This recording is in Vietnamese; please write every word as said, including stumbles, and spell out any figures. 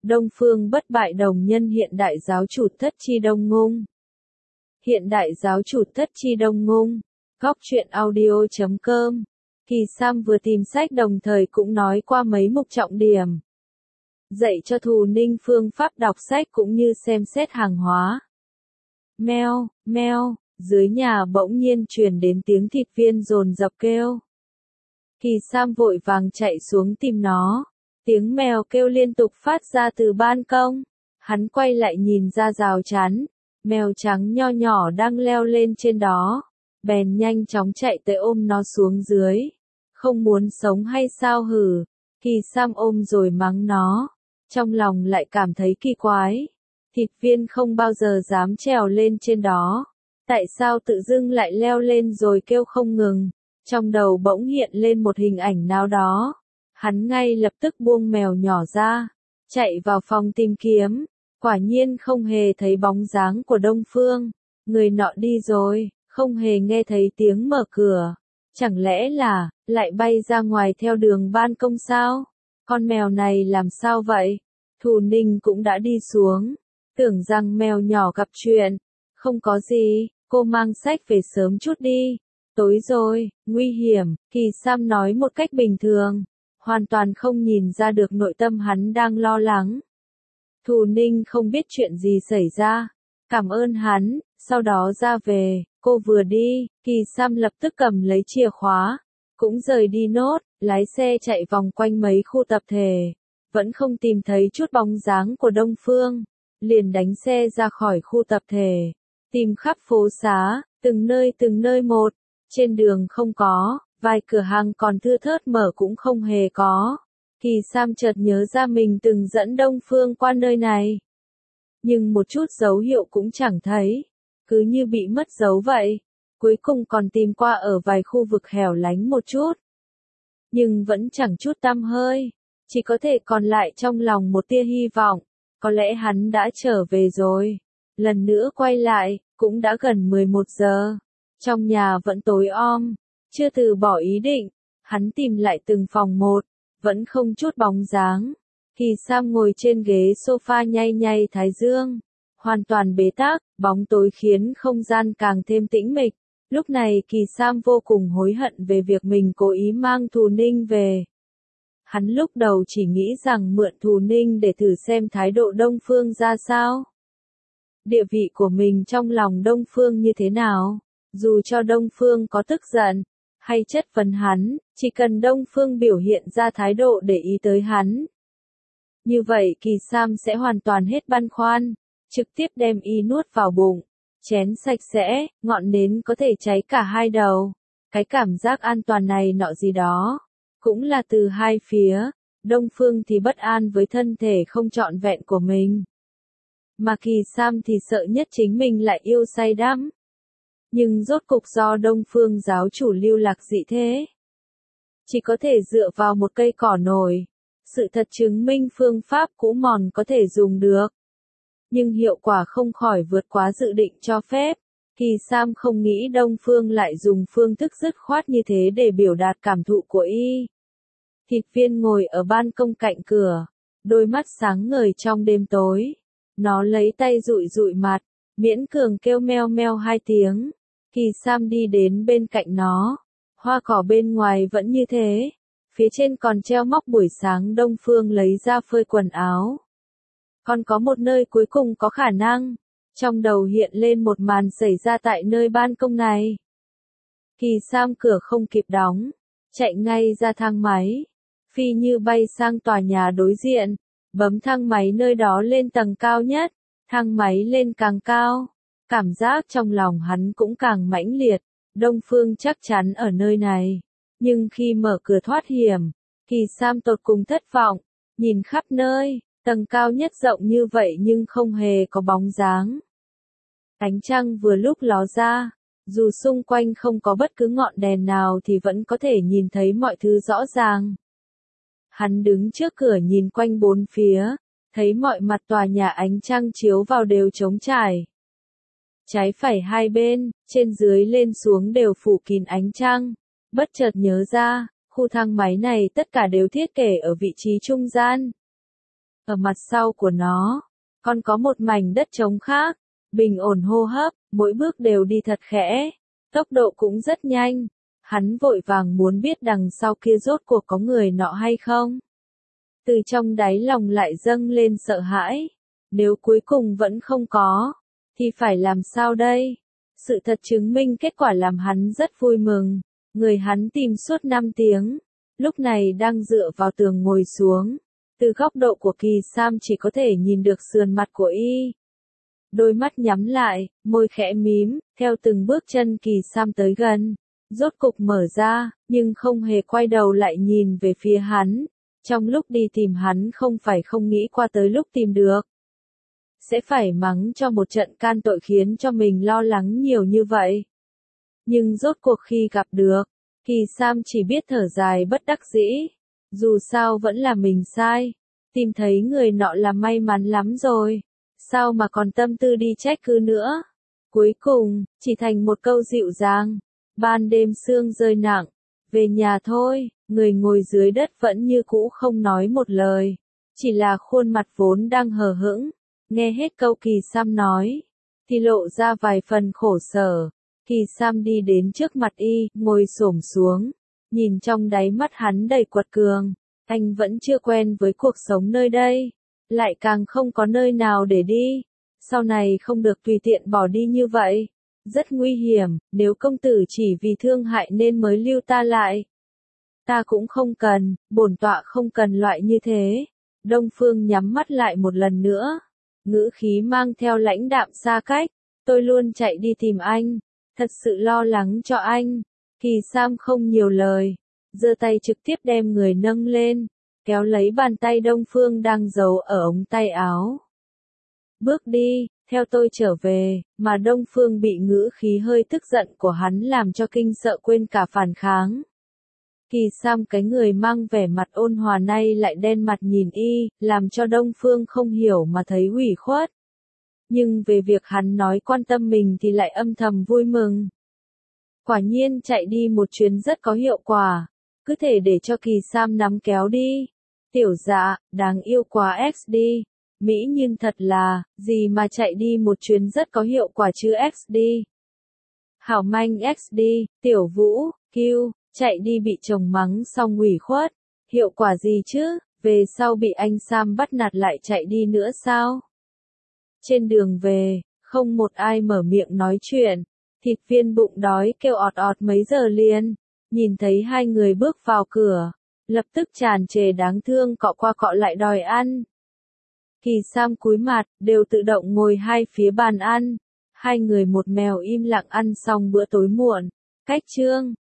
Đông Phương bất bại đồng nhân hiện đại giáo chủ Thất Chi Đông Ngung. Hiện đại giáo chủ Thất Chi Đông Ngung. Góc truyện audio chấm com. Kỳ Sam vừa tìm sách đồng thời cũng nói qua mấy mục trọng điểm. Dạy cho Thù Ninh phương pháp đọc sách cũng như xem xét hàng hóa. Meo, meo, dưới nhà bỗng nhiên truyền đến tiếng thịt viên dồn dập kêu. Kỳ Sam vội vàng chạy xuống tìm nó. Tiếng mèo kêu liên tục phát ra từ ban công. Hắn quay lại nhìn ra rào chắn. Mèo trắng nho nhỏ đang leo lên trên đó. Bèn nhanh chóng chạy tới ôm nó xuống dưới. Không muốn sống hay sao hử? Kỳ Sam ôm rồi mắng nó. Trong lòng lại cảm thấy kỳ quái. Thịt viên không bao giờ dám trèo lên trên đó. Tại sao tự dưng lại leo lên rồi kêu không ngừng? Trong đầu bỗng hiện lên một hình ảnh nào đó. Hắn ngay lập tức buông mèo nhỏ ra. Chạy vào phòng tìm kiếm. Quả nhiên không hề thấy bóng dáng của Đông Phương. Người nọ đi rồi, không hề nghe thấy tiếng mở cửa. Chẳng lẽ là, lại bay ra ngoài theo đường ban công sao? Con mèo này làm sao vậy? Thù Ninh cũng đã đi xuống. Tưởng rằng mèo nhỏ gặp chuyện. Không có gì, cô mang sách về sớm chút đi. Tối rồi, nguy hiểm, Kỳ Sam nói một cách bình thường. Hoàn toàn không nhìn ra được nội tâm hắn đang lo lắng. Thù Ninh không biết chuyện gì xảy ra. Cảm ơn hắn, sau đó ra về, cô vừa đi, Kỳ Sam lập tức cầm lấy chìa khóa. Cũng rời đi nốt, lái xe chạy vòng quanh mấy khu tập thể. Vẫn không tìm thấy chút bóng dáng của Đông Phương. Liền đánh xe ra khỏi khu tập thể. Tìm khắp phố xá, từng nơi từng nơi một. Trên đường không có, vài cửa hàng còn thưa thớt mở cũng không hề có. Kỳ Sam chợt nhớ ra mình từng dẫn Đông Phương qua nơi này. Nhưng một chút dấu hiệu cũng chẳng thấy. Cứ như bị mất dấu vậy. Cuối cùng còn tìm qua ở vài khu vực hẻo lánh một chút. Nhưng vẫn chẳng chút tăm hơi. Chỉ có thể còn lại trong lòng một tia hy vọng. Có lẽ hắn đã trở về rồi. Lần nữa quay lại, cũng đã gần mười một giờ. Trong nhà vẫn tối om. Chưa từ bỏ ý định. Hắn tìm lại từng phòng một. Vẫn không chút bóng dáng. Kỳ Sam ngồi trên ghế sofa nhay nhay thái dương. Hoàn toàn bế tắc, bóng tối khiến không gian càng thêm tĩnh mịch. Lúc này Kỳ Sam vô cùng hối hận về việc mình cố ý mang Thù Ninh về. Hắn lúc đầu chỉ nghĩ rằng mượn Thù Ninh để thử xem thái độ Đông Phương ra sao. Địa vị của mình trong lòng Đông Phương như thế nào. Dù cho Đông Phương có tức giận, hay chất vấn hắn, chỉ cần Đông Phương biểu hiện ra thái độ để ý tới hắn. Như vậy Kỳ Sam sẽ hoàn toàn hết băn khoăn, trực tiếp đem y nuốt vào bụng, chén sạch sẽ, ngọn nến có thể cháy cả hai đầu. Cái cảm giác an toàn này nọ gì đó, cũng là từ hai phía, Đông Phương thì bất an với thân thể không trọn vẹn của mình. Mà Kỳ Sam thì sợ nhất chính mình lại yêu say đắm. Nhưng rốt cục do Đông Phương giáo chủ lưu lạc dị thế. Chỉ có thể dựa vào một cây cỏ nổi. Sự thật chứng minh phương pháp cũ mòn có thể dùng được. Nhưng hiệu quả không khỏi vượt quá dự định cho phép. Kỳ Sam không nghĩ Đông Phương lại dùng phương thức dứt khoát như thế để biểu đạt cảm thụ của y. Thịt viên ngồi ở ban công cạnh cửa. Đôi mắt sáng ngời trong đêm tối. Nó lấy tay dụi dụi mặt. Miễn cường kêu meo meo hai tiếng. Kỳ Sam đi đến bên cạnh nó. Hoa cỏ bên ngoài vẫn như thế. Phía trên còn treo móc buổi sáng Đông Phương lấy ra phơi quần áo. Còn có một nơi cuối cùng có khả năng. Trong đầu hiện lên một màn xảy ra tại nơi ban công này. Kỳ Sam cửa không kịp đóng. Chạy ngay ra thang máy. Phi như bay sang tòa nhà đối diện. Bấm thang máy nơi đó lên tầng cao nhất. Thang máy lên càng cao. Cảm giác trong lòng hắn cũng càng mãnh liệt. Đông Phương chắc chắn ở nơi này. Nhưng khi mở cửa thoát hiểm, Kỳ Sam tột cùng thất vọng. Nhìn khắp nơi, tầng cao nhất rộng như vậy nhưng không hề có bóng dáng. Ánh trăng vừa lúc ló ra. Dù xung quanh không có bất cứ ngọn đèn nào thì vẫn có thể nhìn thấy mọi thứ rõ ràng. Hắn đứng trước cửa nhìn quanh bốn phía. Thấy mọi mặt tòa nhà ánh trăng chiếu vào đều trống trải. Trái phải hai bên, trên dưới lên xuống đều phủ kín ánh trăng. Bất chợt nhớ ra, khu thang máy này tất cả đều thiết kế ở vị trí trung gian. Ở mặt sau của nó, còn có một mảnh đất trống khác, bình ổn hô hấp, mỗi bước đều đi thật khẽ, tốc độ cũng rất nhanh. Hắn vội vàng muốn biết đằng sau kia rốt cuộc có người nọ hay không. Từ trong đáy lòng lại dâng lên sợ hãi. Nếu cuối cùng vẫn không có, thì phải làm sao đây? Sự thật chứng minh kết quả làm hắn rất vui mừng. Người hắn tìm suốt năm tiếng, lúc này đang dựa vào tường ngồi xuống. Từ góc độ của Kỳ Sam chỉ có thể nhìn được sườn mặt của y. Đôi mắt nhắm lại, môi khẽ mím, theo từng bước chân Kỳ Sam tới gần. Rốt cục mở ra, nhưng không hề quay đầu lại nhìn về phía hắn. Trong lúc đi tìm hắn không phải không nghĩ qua tới lúc tìm được. Sẽ phải mắng cho một trận can tội khiến cho mình lo lắng nhiều như vậy. Nhưng rốt cuộc khi gặp được, Kỳ Sam chỉ biết thở dài bất đắc dĩ. Dù sao vẫn là mình sai. Tìm thấy người nọ là may mắn lắm rồi. Sao mà còn tâm tư đi trách cứ nữa. Cuối cùng, chỉ thành một câu dịu dàng. Ban đêm sương rơi nặng. Về nhà thôi, người ngồi dưới đất vẫn như cũ không nói một lời. Chỉ là khuôn mặt vốn đang hờ hững. Nghe hết câu Kỳ Sam nói, thì lộ ra vài phần khổ sở. Kỳ Sam đi đến trước mặt y, ngồi xổm xuống. Nhìn trong đáy mắt hắn đầy quật cường. Anh vẫn chưa quen với cuộc sống nơi đây. Lại càng không có nơi nào để đi. Sau này không được tùy tiện bỏ đi như vậy. Rất nguy hiểm, nếu công tử chỉ vì thương hại nên mới lưu ta lại. Ta cũng không cần, bổn tọa không cần loại như thế. Đông Phương nhắm mắt lại một lần nữa. Ngữ khí mang theo lãnh đạm xa cách. Tôi luôn chạy đi tìm anh. Thật sự lo lắng cho anh. Kỳ Sam không nhiều lời. Giơ tay trực tiếp đem người nâng lên. Kéo lấy bàn tay Đông Phương đang giấu ở ống tay áo. Bước đi, theo tôi trở về, mà Đông Phương bị ngữ khí hơi tức giận của hắn làm cho kinh sợ quên cả phản kháng. Kỳ Sam cái người mang vẻ mặt ôn hòa nay lại đen mặt nhìn y, làm cho Đông Phương không hiểu mà thấy ủy khuất. Nhưng về việc hắn nói quan tâm mình thì lại âm thầm vui mừng. Quả nhiên chạy đi một chuyến rất có hiệu quả, cứ thể để cho Kỳ Sam nắm kéo đi. Tiểu Dạ, đáng yêu quá ích đi. Mỹ Nhiên thật là, gì mà chạy đi một chuyến rất có hiệu quả chứ ích đi. Hảo manh ích đi, Tiểu Vũ, Q, chạy đi bị chồng mắng xong ủy khuất. Hiệu quả gì chứ, về sau bị anh Sam bắt nạt lại chạy đi nữa sao? Trên đường về, không một ai mở miệng nói chuyện. Thịt viên bụng đói kêu ọt ọt mấy giờ liền. Nhìn thấy hai người bước vào cửa. Lập tức tràn trề đáng thương cọ qua cọ lại đòi ăn. Kỳ Sam cúi mặt, đều tự động ngồi hai phía bàn ăn. Hai người một mèo im lặng ăn xong bữa tối muộn. Cách chương